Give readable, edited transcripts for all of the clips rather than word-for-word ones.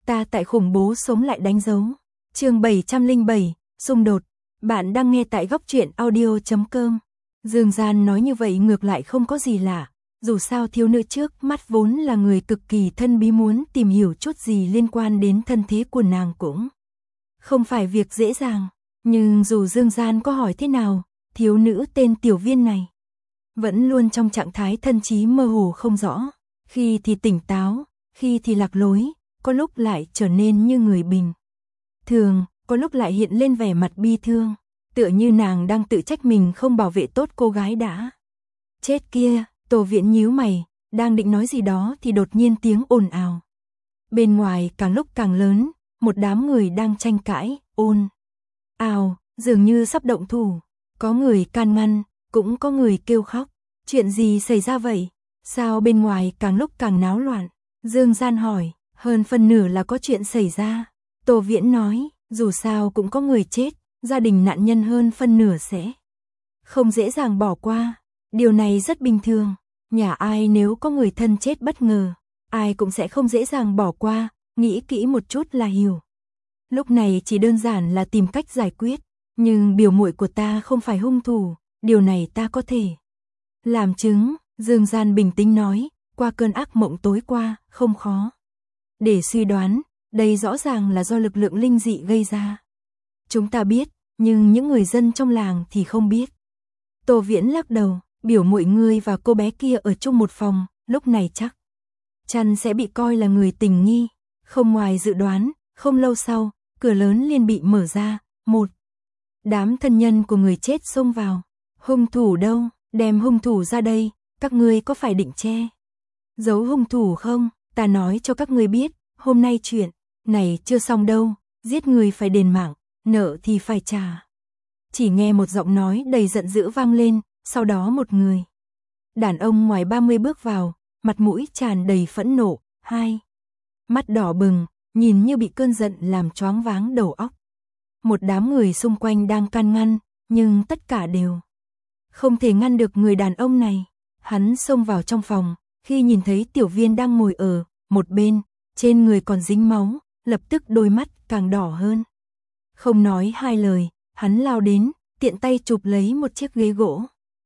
ta tại khủng bố sống lại đánh dấu. Chương 707, xung đột. Bạn đang nghe tại góc truyện audio.com. Dương Gian nói như vậy ngược lại không có gì lạ, dù sao thiếu nữ trước mắt vốn là người cực kỳ thân bí, muốn tìm hiểu chút gì liên quan đến thân thế của nàng cũng không phải việc dễ dàng, nhưng dù Dương Gian có hỏi thế nào, thiếu nữ tên Tiểu Viên này vẫn luôn trong trạng thái thân trí mơ hồ không rõ, khi thì tỉnh táo, khi thì lạc lối, có lúc lại trở nên như người bình thường, có lúc lại hiện lên vẻ mặt bi thương, tựa như nàng đang tự trách mình không bảo vệ tốt cô gái đã chết kia. Tô Viễn nhíu mày, đang định nói gì đó thì đột nhiên tiếng ồn ào bên ngoài càng lúc càng lớn, một đám người đang tranh cãi, ồn ào, dường như sắp động thủ, có người can ngăn, cũng có người kêu khóc. Chuyện gì xảy ra vậy? Sao bên ngoài càng lúc càng náo loạn? Dương Gian hỏi. Hơn phân nửa là có chuyện xảy ra. Tô Viễn nói, dù sao cũng có người chết, gia đình nạn nhân hơn phân nửa sẽ không dễ dàng bỏ qua. Điều này rất bình thường, nhà ai nếu có người thân chết bất ngờ, ai cũng sẽ không dễ dàng bỏ qua, nghĩ kỹ một chút là hiểu. Lúc này chỉ đơn giản là tìm cách giải quyết, nhưng biểu muội của ta không phải hung thủ, điều này ta có thể làm chứng. Dương Gian bình tĩnh nói, qua cơn ác mộng tối qua, không khó để suy đoán, đây rõ ràng là do lực lượng linh dị gây ra. Chúng ta biết, nhưng những người dân trong làng thì không biết. Tô Viễn lắc đầu, biểu muội ngươi và cô bé kia ở chung một phòng, lúc này chắc chắn sẽ bị coi là người tình nghi. Không ngoài dự đoán, không lâu sau, cửa lớn liền bị mở ra, một đám thân nhân của người chết xông vào. Hung thủ đâu? Đem hung thủ ra đây, các ngươi có phải định che giấu hung thủ không? Ta nói cho các ngươi biết, hôm nay chuyện này chưa xong đâu, giết người phải đền mạng, nợ thì phải trả. Chỉ nghe một giọng nói đầy giận dữ vang lên, sau đó một người đàn ông ngoài 30 bước vào, mặt mũi tràn đầy phẫn nộ, hai mắt đỏ bừng, nhìn như bị cơn giận làm choáng váng đầu óc. Một đám người xung quanh đang can ngăn, nhưng tất cả đều không thể ngăn được người đàn ông này. Hắn xông vào trong phòng, khi nhìn thấy Tiểu Viên đang ngồi ở một bên, trên người còn dính máu, lập tức đôi mắt càng đỏ hơn. Không nói hai lời, hắn lao đến, tiện tay chụp lấy một chiếc ghế gỗ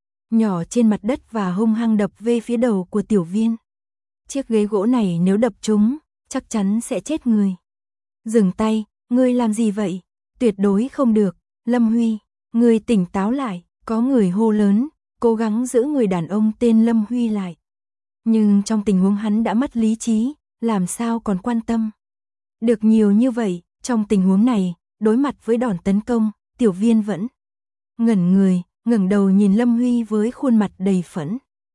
nhỏ trên mặt đất và hung hăng đập về phía đầu của Tiểu Viên. Chiếc ghế gỗ này nếu đập trúng, chắc chắn sẽ chết người. Dừng tay, ngươi làm gì vậy? Tuyệt đối không được, Lâm Huy, ngươi tỉnh táo lại. Có người hô lớn, cố gắng giữ người đàn ông tên Lâm Huy lại. Nhưng trong tình huống hắn đã mất lý trí, làm sao còn quan tâm được nhiều như vậy. Trong tình huống này, đối mặt với đòn tấn công, Tiểu Viên vẫn ngẩn người, ngẩng đầu nhìn Lâm Huy với khuôn mặt đầy phẫn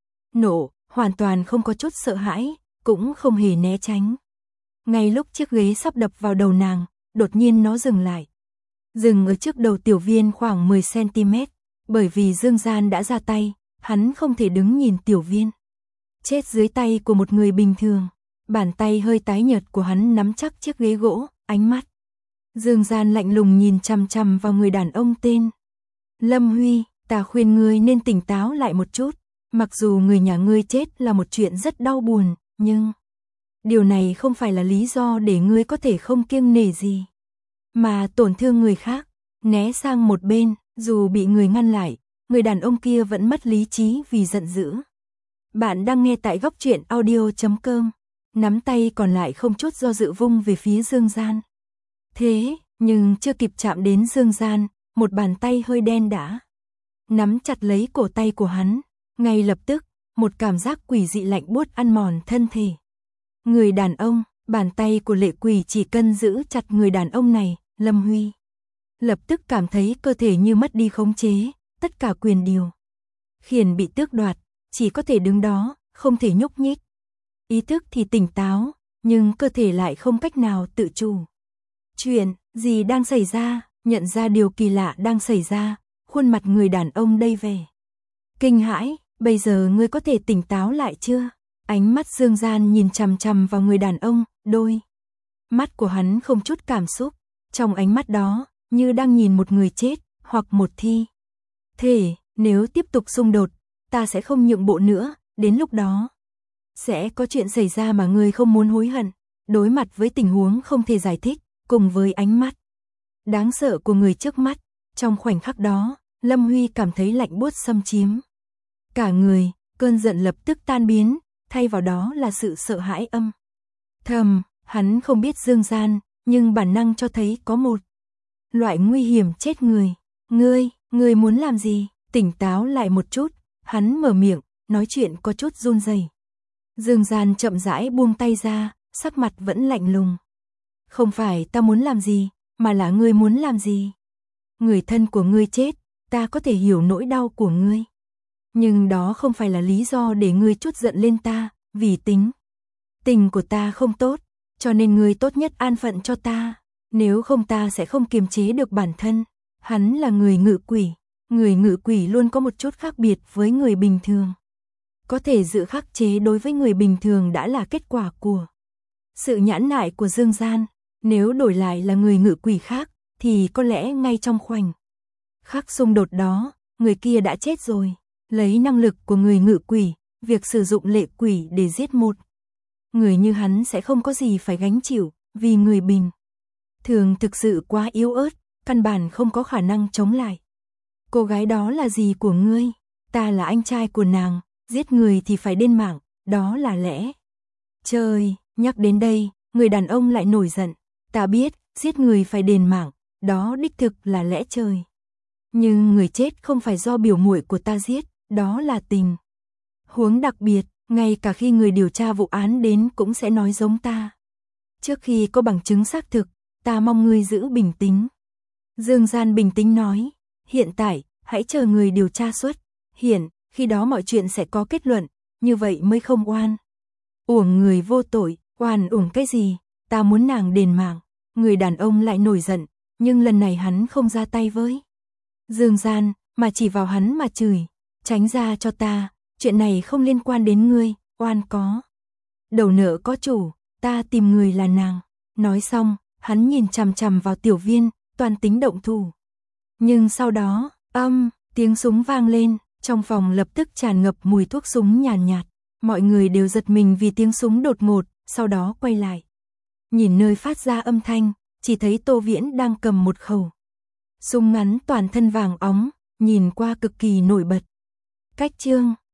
nộ, hoàn toàn không có chút sợ hãi, cũng không hề né tránh. Ngay lúc chiếc ghế sắp đập vào đầu nàng, đột nhiên nó dừng lại. Dừng ở trước đầu Tiểu Viên khoảng 10 cm. Bởi vì Dương Gian đã ra tay, hắn không thể đứng nhìn Tiểu Viên chết dưới tay của một người bình thường. Bàn tay hơi tái nhợt của hắn nắm chắc chiếc ghế gỗ, ánh mắt Dương Gian lạnh lùng nhìn chằm chằm vào người đàn ông tên Lâm Huy. Ta khuyên ngươi nên tỉnh táo lại một chút. Mặc dù người nhà ngươi chết là một chuyện rất đau buồn, nhưng điều này không phải là lý do để ngươi có thể không kiêng nể gì mà tổn thương người khác. Né sang một bên, dù bị người ngăn lại, người đàn ông kia vẫn mất lý trí vì giận dữ. Bạn đang nghe tại góc truyện audio.com. Nắm tay còn lại không chút do dự vung về phía Dương Gian. Thế, nhưng chưa kịp chạm đến Dương Gian, một bàn tay hơi đen đã nắm chặt lấy cổ tay của hắn. Ngay lập tức, một cảm giác quỷ dị lạnh buốt ăn mòn thân thể người đàn ông. Bàn tay của lệ quỷ chỉ cần giữ chặt người đàn ông này, Lâm Huy lập tức cảm thấy cơ thể như mất đi khống chế, tất cả quyền điều khiển bị tước đoạt, chỉ có thể đứng đó, không thể nhúc nhích. Ý thức thì tỉnh táo, nhưng cơ thể lại không cách nào tự chủ. Chuyện gì đang xảy ra? Nhận ra điều kỳ lạ đang xảy ra, khuôn mặt người đàn ông đầy vẻ kinh hãi. Bây giờ ngươi có thể tỉnh táo lại chưa? Ánh mắt Dương Gian nhìn chằm chằm vào người đàn ông, đôi mắt của hắn không chút cảm xúc, trong ánh mắt đó như đang nhìn một người chết, hoặc một thi thể. Nếu tiếp tục xung đột, ta sẽ không nhượng bộ nữa, đến lúc đó sẽ có chuyện xảy ra mà ngươi không muốn hối hận. đối mặt với tình huống không thể giải thích, cùng với ánh mắt đáng sợ của người trước mắt, trong khoảnh khắc đó, Lâm Huy cảm thấy lạnh buốt xâm chiếm. Cả người, cơn giận lập tức tan biến, thay vào đó là sự sợ hãi âm thầm. Hắn không biết Dương Gian, nhưng bản năng cho thấy có một loại nguy hiểm chết người. Ngươi muốn làm gì? Tỉnh táo lại một chút, hắn mở miệng, nói chuyện có chút run rẩy. Dương Gian chậm rãi buông tay ra, sắc mặt vẫn lạnh lùng. Không phải ta muốn làm gì, mà là ngươi muốn làm gì. Người thân của ngươi chết, ta có thể hiểu nỗi đau của ngươi. Nhưng đó không phải là lý do để ngươi trút giận lên ta, vì tình của ta không tốt, cho nên ngươi tốt nhất an phận cho ta, nếu không ta sẽ không kiềm chế được bản thân. Hắn là người ngự quỷ luôn có một chút khác biệt với người bình thường. Có thể giữ khắc chế đối với người bình thường đã là kết quả của sự nhẫn nại của Dương Gian, nếu đổi lại là người ngự quỷ khác, thì có lẽ ngay trong khoảnh khắc xung đột đó, người kia đã chết rồi. Lấy năng lực của người ngự quỷ, việc sử dụng lệ quỷ để giết một người như hắn sẽ không có gì phải gánh chịu, vì người bình thường thực sự quá yếu ớt, căn bản không có khả năng chống lại. Cô gái đó là gì của ngươi? Ta là anh trai của nàng, giết người thì phải đền mạng, đó là lẽ trời. Nhắc đến đây, người đàn ông lại nổi giận. Ta biết, giết người phải đền mạng, đó đích thực là lẽ trời. Nhưng người chết không phải do biểu muội của ta giết, đó là tình huống đặc biệt, ngay cả khi người điều tra vụ án đến cũng sẽ nói giống ta. Trước khi có bằng chứng xác thực, ta mong ngươi giữ bình tĩnh. Dương Gian bình tĩnh nói, hiện tại, hãy chờ người điều tra xuất hiện, khi đó mọi chuyện sẽ có kết luận, như vậy mới không oan uổng người vô tội. Oan uổng cái gì, ta muốn nàng đền mạng. Người đàn ông lại nổi giận, nhưng lần này hắn không ra tay với Dương Gian, mà chỉ vào hắn mà chửi. Tránh ra cho ta, chuyện này không liên quan đến ngươi, oan có đầu nợ có chủ, ta tìm người là nàng. Nói xong, hắn nhìn chằm chằm vào Tiểu Viên, toàn tính động thủ. Nhưng sau đó, tiếng súng vang lên, trong phòng lập tức tràn ngập mùi thuốc súng nhàn nhạt. Mọi người đều giật mình vì tiếng súng đột ngột, sau đó quay lại. Nhìn nơi phát ra âm thanh, chỉ thấy Tô Viễn đang cầm một khẩu súng ngắn toàn thân vàng óng, nhìn qua cực kỳ nổi bật. Cách chương